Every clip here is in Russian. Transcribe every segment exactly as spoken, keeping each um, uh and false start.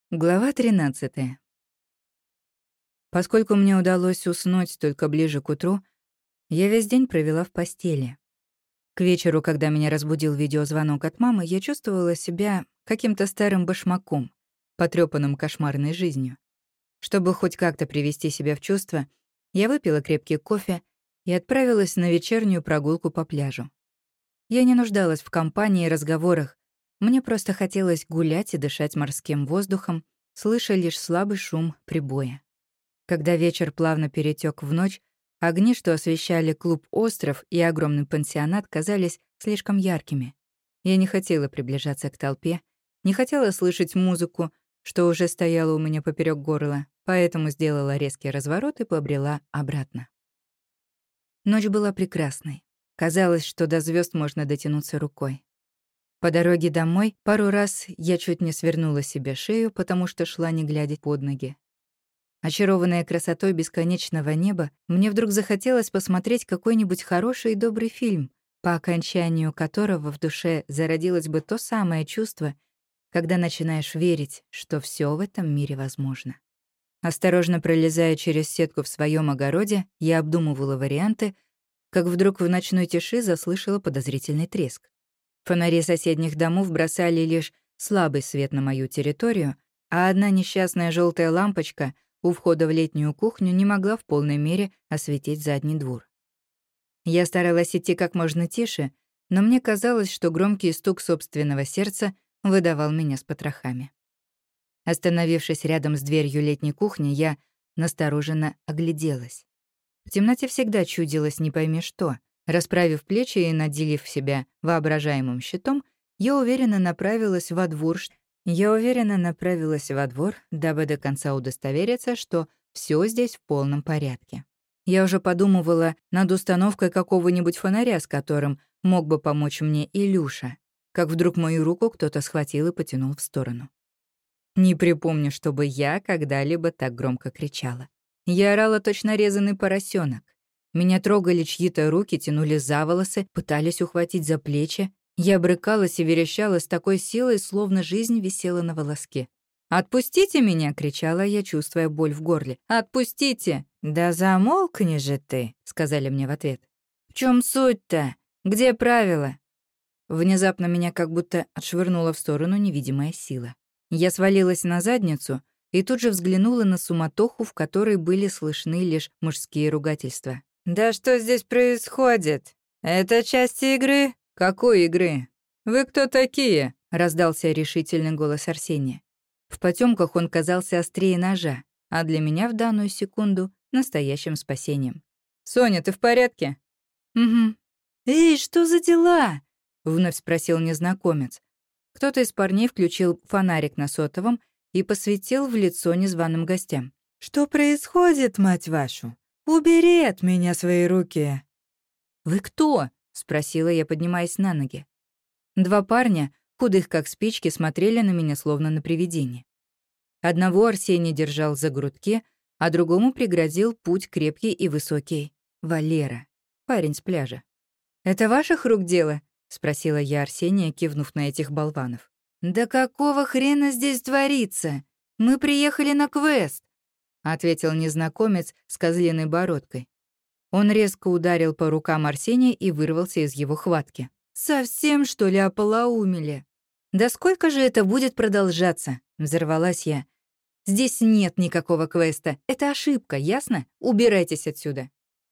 Глава тринадцатая. Поскольку мне удалось уснуть только ближе к утру, я весь день провела в постели. К вечеру, когда меня разбудил видеозвонок от мамы, я чувствовала себя каким-то старым башмаком, потрёпанным кошмарной жизнью. Чтобы хоть как-то привести себя в чувство, я выпила крепкий кофе и отправилась на вечернюю прогулку по пляжу. Я не нуждалась в компании и разговорах, мне просто хотелось гулять и дышать морским воздухом, слыша лишь слабый шум прибоя. Когда вечер плавно перетек в ночь, огни, что освещали клуб «Остров» и огромный пансионат, казались слишком яркими. Я не хотела приближаться к толпе, не хотела слышать музыку, что уже стояла у меня поперек горла, поэтому сделала резкий разворот и побрела обратно. Ночь была прекрасной. Казалось, что до звезд можно дотянуться рукой. По дороге домой пару раз я чуть не свернула себе шею, потому что шла, не глядя под ноги. Очарованная красотой бесконечного неба, мне вдруг захотелось посмотреть какой-нибудь хороший и добрый фильм, по окончанию которого в душе зародилось бы то самое чувство, когда начинаешь верить, что все в этом мире возможно. Осторожно пролезая через сетку в своем огороде, я обдумывала варианты, как вдруг в ночной тиши заслышала подозрительный треск. Фонари соседних домов бросали лишь слабый свет на мою территорию, а одна несчастная желтая лампочка у входа в летнюю кухню не могла в полной мере осветить задний двор. Я старалась идти как можно тише, но мне казалось, что громкий стук собственного сердца выдавал меня с потрохами. Остановившись рядом с дверью летней кухни, я настороженно огляделась. В темноте всегда чудилось не пойми что. Расправив плечи и наделив себя воображаемым щитом, я уверенно направилась во двор, я уверенно направилась во двор, дабы до конца удостовериться, что все здесь в полном порядке. Я уже подумывала над установкой какого-нибудь фонаря, с которым мог бы помочь мне Илюша, как вдруг мою руку кто-то схватил и потянул в сторону. Не припомню, чтобы я когда-либо так громко кричала. Я орала точно резаный поросенок. Меня трогали чьи-то руки, тянули за волосы, пытались ухватить за плечи. Я брыкалась и верещала с такой силой, словно жизнь висела на волоске. «Отпустите меня!» — кричала я, чувствуя боль в горле. «Отпустите!» «Да замолкни же ты!» — сказали мне в ответ. «В чем суть-то? Где правила?» Внезапно меня как будто отшвырнула в сторону невидимая сила. Я свалилась на задницу и тут же взглянула на суматоху, в которой были слышны лишь мужские ругательства. «Да что здесь происходит? Это часть игры?» «Какой игры? Вы кто такие?» — раздался решительный голос Арсения. В потёмках он казался острее ножа, а для меня в данную секунду — настоящим спасением. «Соня, ты в порядке?» «Угу». «Эй, что за дела?» — вновь спросил незнакомец. Кто-то из парней включил фонарик на сотовом и посветил в лицо незваным гостям. «Что происходит, мать вашу? Убери от меня свои руки!» «Вы кто?» — спросила я, поднимаясь на ноги. Два парня, худых как спички, смотрели на меня словно на привидение. Одного Арсений держал за грудки, а другому преградил путь крепкий и высокий Валера, парень с пляжа. «Это ваших рук дело?» — спросила я Арсения, кивнув на этих болванов. «Да какого хрена здесь творится? Мы приехали на квест!» — ответил незнакомец с козлиной бородкой. Он резко ударил по рукам Арсения и вырвался из его хватки. «Совсем, что ли, ополоумели?» «Да сколько же это будет продолжаться?» — взорвалась я. «Здесь нет никакого квеста. Это ошибка, ясно? Убирайтесь отсюда».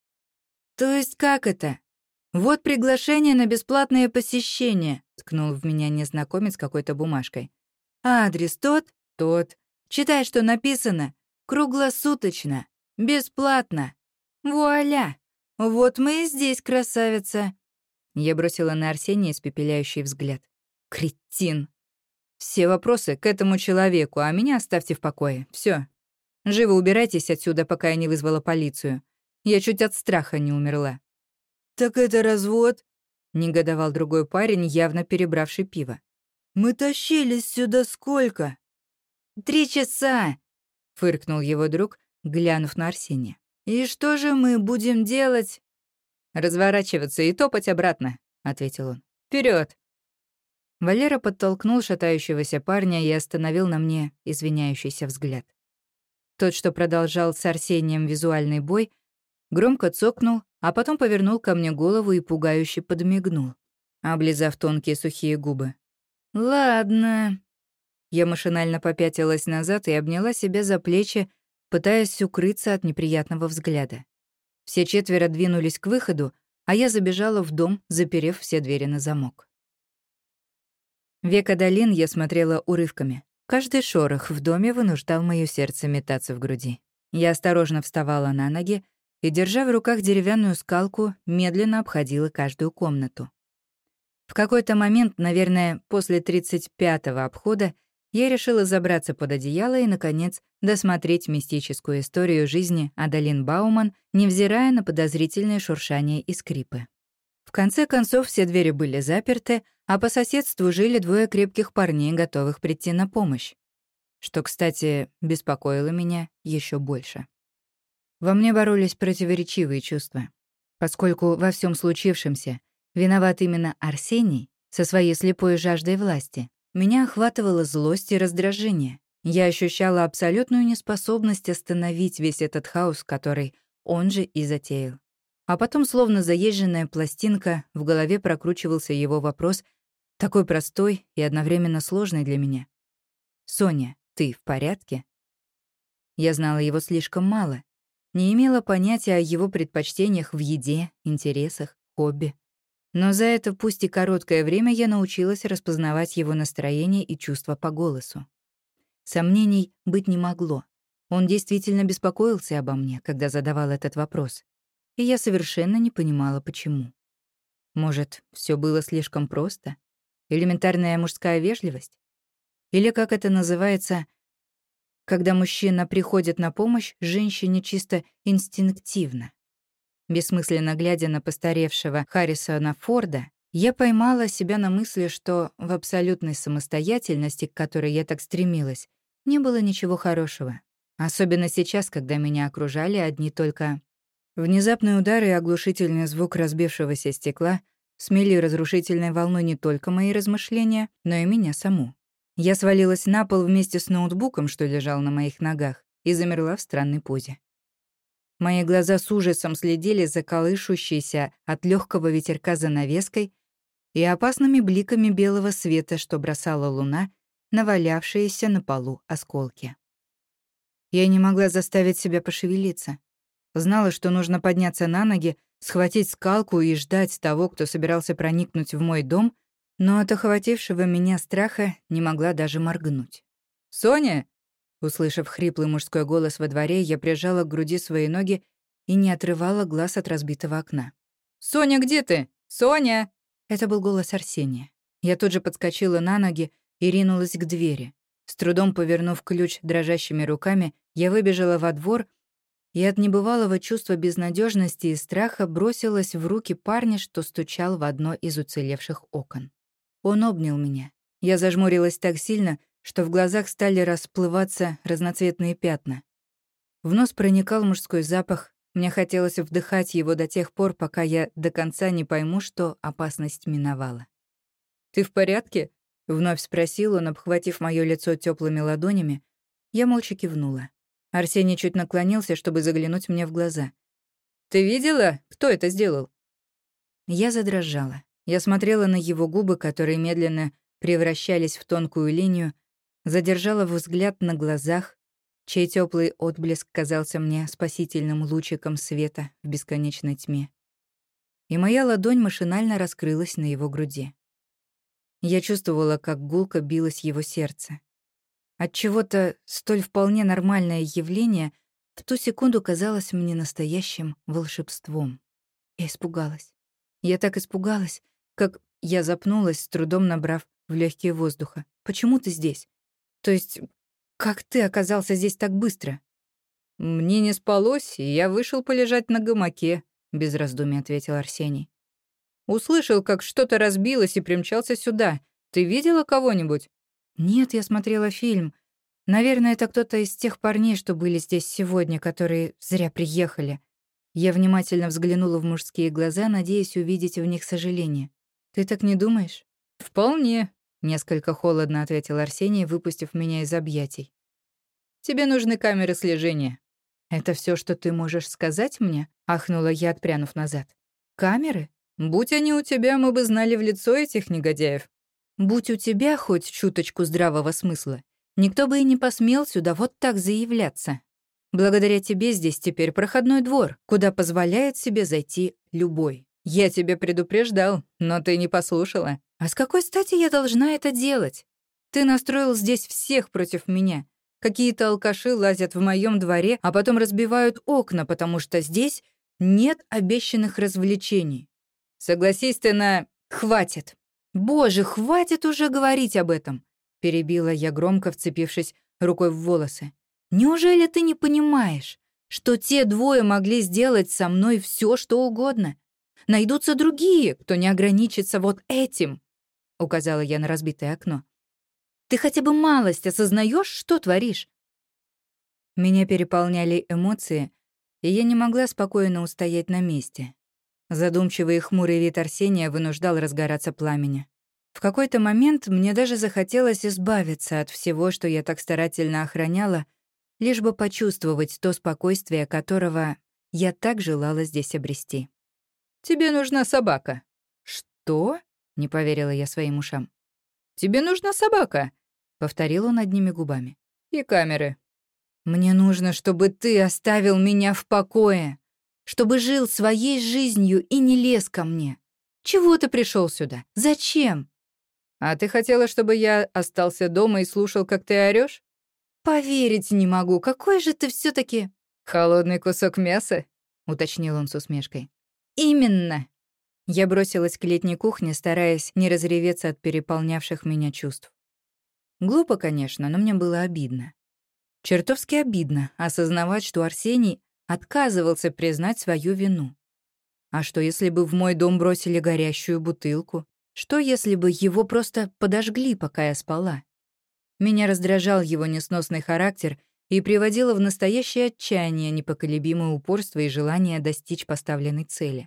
«То есть как это? Вот приглашение на бесплатное посещение», — ткнул в меня незнакомец какой-то бумажкой. «Адрес тот? Тот. Читай, что написано. Круглосуточно. Бесплатно. Вуаля! Вот мы и здесь, красавица!» Я бросила на Арсения испепеляющий взгляд. «Кретин! Все вопросы к этому человеку, а меня оставьте в покое. Все. Живо убирайтесь отсюда, пока я не вызвала полицию. Я чуть от страха не умерла». «Так это развод?» — негодовал другой парень, явно перебравший пиво. «Мы тащились сюда сколько?» «Три часа!» — фыркнул его друг, глянув на Арсения. «И что же мы будем делать?» «Разворачиваться и топать обратно», — ответил он. «Вперед!» Валера подтолкнул шатающегося парня и остановил на мне извиняющийся взгляд. Тот, что продолжал с Арсением визуальный бой, громко цокнул, а потом повернул ко мне голову и пугающе подмигнул, облизав тонкие сухие губы. «Ладно». Я машинально попятилась назад и обняла себя за плечи, пытаясь укрыться от неприятного взгляда. Все четверо двинулись к выходу, а я забежала в дом, заперев все двери на замок. Века долин я смотрела урывками. Каждый шорох в доме вынуждал моё сердце метаться в груди. Я осторожно вставала на ноги и, держа в руках деревянную скалку, медленно обходила каждую комнату. В какой-то момент, наверное, после тридцать пятого обхода, я решила забраться под одеяло и, наконец, досмотреть мистическую историю жизни Адалин Бауман, невзирая на подозрительные шуршания и скрипы. В конце концов, все двери были заперты, а по соседству жили двое крепких парней, готовых прийти на помощь, что, кстати, беспокоило меня еще больше. Во мне боролись противоречивые чувства, поскольку во всем случившемся виноват именно Арсений со своей слепой жаждой власти. Меня охватывала злость и раздражение. Я ощущала абсолютную неспособность остановить весь этот хаос, который он же и затеял. А потом, словно заезженная пластинка, в голове прокручивался его вопрос, такой простой и одновременно сложный для меня. «Соня, ты в порядке?» Я знала его слишком мало, не имела понятия о его предпочтениях в еде, интересах, хобби. Но за это, пусть и короткое время, я научилась распознавать его настроение и чувства по голосу. Сомнений быть не могло. Он действительно беспокоился обо мне, когда задавал этот вопрос. И я совершенно не понимала, почему. Может, все было слишком просто? Элементарная мужская вежливость? Или, как это называется, когда мужчина приходит на помощь женщине чисто инстинктивно? Бессмысленно глядя на постаревшего Харрисона Форда, я поймала себя на мысли, что в абсолютной самостоятельности, к которой я так стремилась, не было ничего хорошего. Особенно сейчас, когда меня окружали одни только... Внезапный удар и оглушительный звук разбившегося стекла смели разрушительной волной не только мои размышления, но и меня саму. Я свалилась на пол вместе с ноутбуком, что лежал на моих ногах, и замерла в странной позе. Мои глаза с ужасом следили за колышущейся от легкого ветерка занавеской и опасными бликами белого света, что бросала луна, навалявшиеся на полу осколки. Я не могла заставить себя пошевелиться. Знала, что нужно подняться на ноги, схватить скалку и ждать того, кто собирался проникнуть в мой дом, но от охватившего меня страха не могла даже моргнуть. «Соня!» Услышав хриплый мужской голос во дворе, я прижала к груди свои ноги и не отрывала глаз от разбитого окна. «Соня, где ты? Соня!» Это был голос Арсения. Я тут же подскочила на ноги и ринулась к двери. С трудом повернув ключ дрожащими руками, я выбежала во двор и от небывалого чувства безнадежности и страха бросилась в руки парня, что стучал в одно из уцелевших окон. Он обнял меня. Я зажмурилась так сильно, что в глазах стали расплываться разноцветные пятна. В нос проникал мужской запах, мне хотелось вдыхать его до тех пор, пока я до конца не пойму, что опасность миновала. «Ты в порядке?» — вновь спросил он, обхватив моё лицо тёплыми ладонями. Я молча кивнула. Арсений чуть наклонился, чтобы заглянуть мне в глаза. «Ты видела, кто это сделал?» Я задрожала. Я смотрела на его губы, которые медленно превращались в тонкую линию, задержала взгляд на глазах, чей теплый отблеск казался мне спасительным лучиком света в бесконечной тьме. И моя ладонь машинально раскрылась на его груди. Я чувствовала, как гулко билось его сердце. Отчего-то столь вполне нормальное явление в ту секунду казалось мне настоящим волшебством. Я испугалась. Я так испугалась, как я запнулась, с трудом набрав в легкие воздуха. «Почему ты здесь? То есть, как ты оказался здесь так быстро?» «Мне не спалось, и я вышел полежать на гамаке», — без раздумий ответил Арсений. «Услышал, как что-то разбилось и примчался сюда. Ты видела кого-нибудь?» «Нет, я смотрела фильм. Наверное, это кто-то из тех парней, что были здесь сегодня, которые зря приехали». Я внимательно взглянула в мужские глаза, надеясь увидеть в них сожаление. «Ты так не думаешь?» «Вполне. Несколько холодно ответил Арсений, выпустив меня из объятий. «Тебе нужны камеры слежения». «Это все, что ты можешь сказать мне?» — ахнула я, отпрянув назад. «Камеры? Будь они у тебя, мы бы знали в лицо этих негодяев. Будь у тебя хоть чуточку здравого смысла, никто бы и не посмел сюда вот так заявляться. Благодаря тебе здесь теперь проходной двор, куда позволяет себе зайти любой. Я тебя предупреждал, но ты не послушала. А с какой стати я должна это делать? Ты настроил здесь всех против меня. Какие-то алкаши лазят в моем дворе, а потом разбивают окна, потому что здесь нет обещанных развлечений. Согласись ты на... Хватит. Боже, хватит уже говорить об этом. Перебила я громко, вцепившись рукой в волосы. Неужели ты не понимаешь, что те двое могли сделать со мной все, что угодно? Найдутся другие, кто не ограничится вот этим, указала я на разбитое окно. Ты хотя бы малость осознаешь, что творишь? Меня переполняли эмоции, и я не могла спокойно устоять на месте. Задумчивый и хмурый вид Арсения вынуждал разгораться пламени. В какой-то момент мне даже захотелось избавиться от всего, что я так старательно охраняла, лишь бы почувствовать то спокойствие, которого я так желала здесь обрести. «Тебе нужна собака». «Что?» — не поверила я своим ушам. «Тебе нужна собака», — повторил он одними губами. «И камеры». «Мне нужно, чтобы ты оставил меня в покое, чтобы жил своей жизнью и не лез ко мне. Чего ты пришел сюда? Зачем?» «А ты хотела, чтобы я остался дома и слушал, как ты орёшь?» «Поверить не могу, какой же ты все таки «Холодный кусок мяса?» — уточнил он с усмешкой. «Именно!» Я бросилась к летней кухне, стараясь не разреветься от переполнявших меня чувств. Глупо, конечно, но мне было обидно. Чертовски обидно осознавать, что Арсений отказывался признать свою вину. А что, если бы в мой дом бросили горящую бутылку? Что, если бы его просто подожгли, пока я спала? Меня раздражал его несносный характер и приводило в настоящее отчаяние, непоколебимое упорство и желание достичь поставленной цели.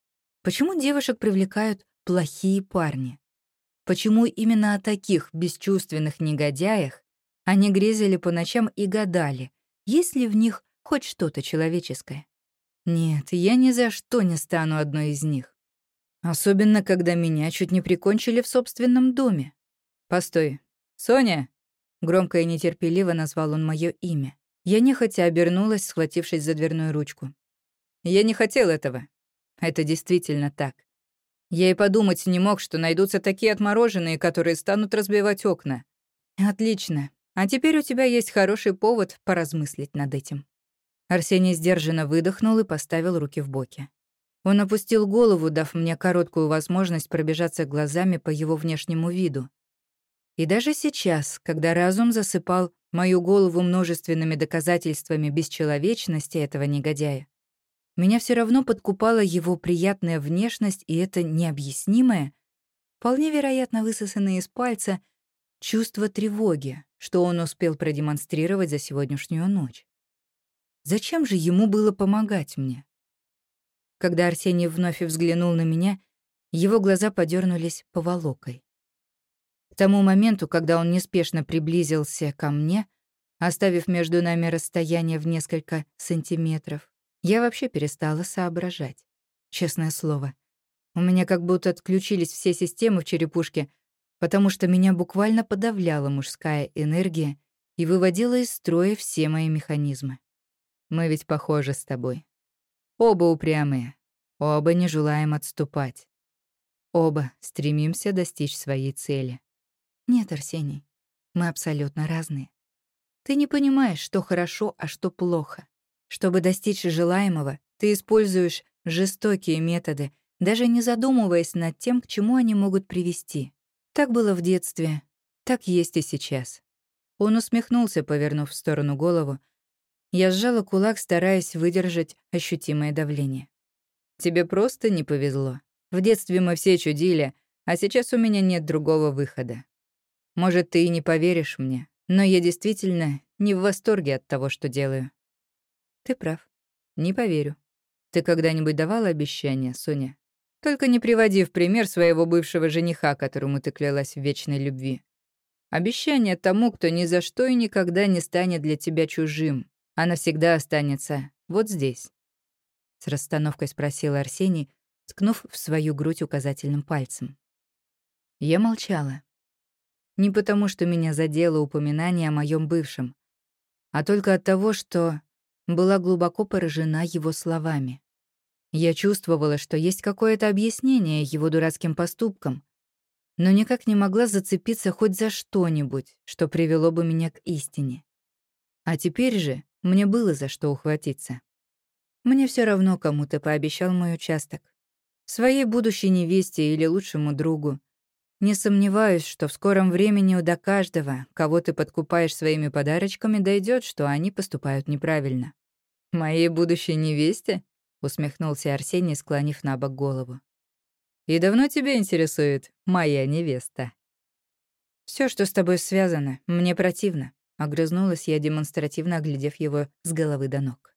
Почему девушек привлекают плохие парни? Почему именно о таких бесчувственных негодяях они грезили по ночам и гадали, есть ли в них хоть что-то человеческое? Нет, я ни за что не стану одной из них. Особенно, когда меня чуть не прикончили в собственном доме. Постой. «Соня!» — громко и нетерпеливо назвал он мое имя. Я нехотя обернулась, схватившись за дверную ручку. «Я не хотел этого. Это действительно так. Я и подумать не мог, что найдутся такие отмороженные, которые станут разбивать окна. Отлично. А теперь у тебя есть хороший повод поразмыслить над этим». Арсений сдержанно выдохнул и поставил руки в боки. Он опустил голову, дав мне короткую возможность пробежаться глазами по его внешнему виду. И даже сейчас, когда разум засыпал мою голову множественными доказательствами бесчеловечности этого негодяя, меня все равно подкупала его приятная внешность и это необъяснимое, вполне вероятно высосанное из пальца, чувство тревоги, что он успел продемонстрировать за сегодняшнюю ночь. Зачем же ему было помогать мне? Когда Арсений вновь взглянул на меня, его глаза подернулись поволокой. К тому моменту, когда он неспешно приблизился ко мне, оставив между нами расстояние в несколько сантиметров, я вообще перестала соображать. Честное слово, у меня как будто отключились все системы в черепушке, потому что меня буквально подавляла мужская энергия и выводила из строя все мои механизмы. Мы ведь похожи с тобой. Оба упрямые, оба не желаем отступать. Оба стремимся достичь своей цели. Нет, Арсений, мы абсолютно разные. Ты не понимаешь, что хорошо, а что плохо. Чтобы достичь желаемого, ты используешь жестокие методы, даже не задумываясь над тем, к чему они могут привести. Так было в детстве, так есть и сейчас. Он усмехнулся, повернув в сторону голову. Я сжала кулак, стараясь выдержать ощутимое давление. Тебе просто не повезло. В детстве мы все чудили, а сейчас у меня нет другого выхода. Может, ты и не поверишь мне, но я действительно не в восторге от того, что делаю. Ты прав. Не поверю. Ты когда-нибудь давала обещание, Соня? Только не приводи в пример своего бывшего жениха, которому ты клялась в вечной любви. Обещание тому, кто ни за что и никогда не станет для тебя чужим, а навсегда останется вот здесь. С расстановкой спросил Арсений, ткнув в свою грудь указательным пальцем. Я молчала. Не потому, что меня задело упоминание о моем бывшем, а только от того, что была глубоко поражена его словами. Я чувствовала, что есть какое-то объяснение его дурацким поступкам, но никак не могла зацепиться хоть за что-нибудь, что привело бы меня к истине. А теперь же мне было за что ухватиться. Мне все равно, кому ты пообещал мой участок. Своей будущей невесте или лучшему другу. Не сомневаюсь, что в скором времени до каждого, кого ты подкупаешь своими подарочками, дойдет, что они поступают неправильно. «Моей будущей невесте?» — усмехнулся Арсений, склонив на бок голову. «И давно тебя интересует моя невеста?» Все, что с тобой связано, мне противно», — огрызнулась я, демонстративно оглядев его с головы до ног.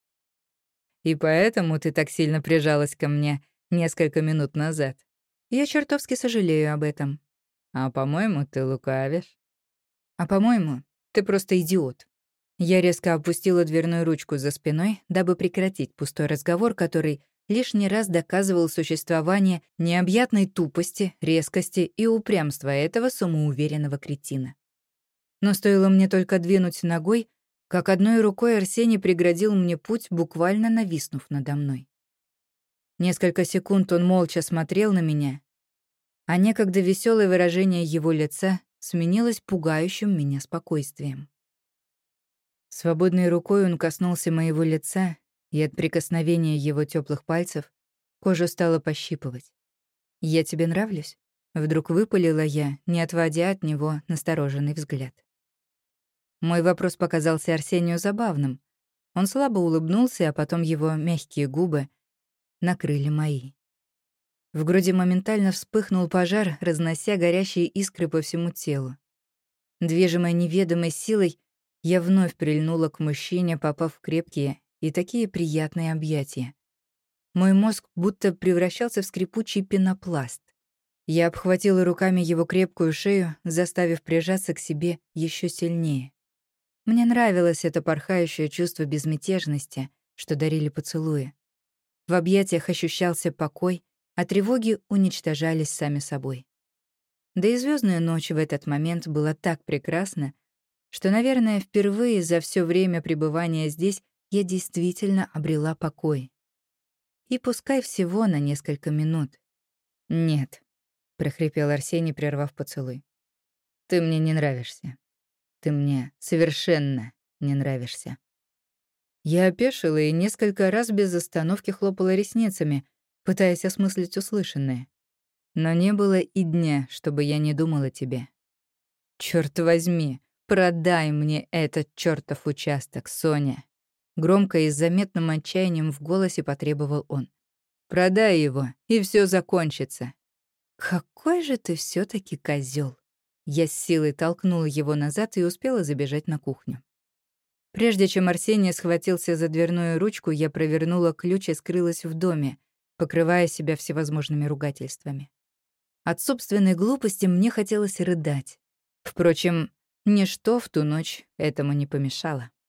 «И поэтому ты так сильно прижалась ко мне несколько минут назад. Я чертовски сожалею об этом. А, по-моему, ты лукавишь. А, по-моему, ты просто идиот». Я резко опустила дверную ручку за спиной, дабы прекратить пустой разговор, который лишний раз доказывал существование необъятной тупости, резкости и упрямства этого самоуверенного кретина. Но стоило мне только двинуть ногой, как одной рукой Арсений преградил мне путь, буквально нависнув надо мной. Несколько секунд он молча смотрел на меня, а некогда веселое выражение его лица сменилось пугающим меня спокойствием. Свободной рукой он коснулся моего лица, и от прикосновения его теплых пальцев кожу стала пощипывать. «Я тебе нравлюсь?» — вдруг выпалила я, не отводя от него настороженный взгляд. Мой вопрос показался Арсению забавным. Он слабо улыбнулся, а потом его мягкие губы накрыли мои. В груди моментально вспыхнул пожар, разнося горящие искры по всему телу. Движимой неведомой силой, я вновь прильнула к мужчине, попав в крепкие и такие приятные объятия. Мой мозг будто превращался в скрипучий пенопласт. Я обхватила руками его крепкую шею, заставив прижаться к себе еще сильнее. Мне нравилось это порхающее чувство безмятежности, что дарили поцелуи. В объятиях ощущался покой, а тревоги уничтожались сами собой. Да и звездная ночь в этот момент была так прекрасна, что, наверное, впервые за все время пребывания здесь я действительно обрела покой. И пускай всего на несколько минут. «Нет», — прохрипел Арсений, прервав поцелуй. «Ты мне не нравишься. Ты мне совершенно не нравишься». Я опешила и несколько раз без остановки хлопала ресницами, пытаясь осмыслить услышанное. Но не было и дня, чтобы я не думала о тебе. «Чёрт возьми, продай мне этот чёртов участок, Соня!» Громко и с заметным отчаянием в голосе потребовал он. «Продай его, и всё закончится». «Какой же ты всё-таки козёл!» Я с силой толкнула его назад и успела забежать на кухню. Прежде чем Арсений схватился за дверную ручку, я провернула ключ и скрылась в доме, покрывая себя всевозможными ругательствами. От собственной глупости мне хотелось рыдать. Впрочем, ничто в ту ночь этому не помешало.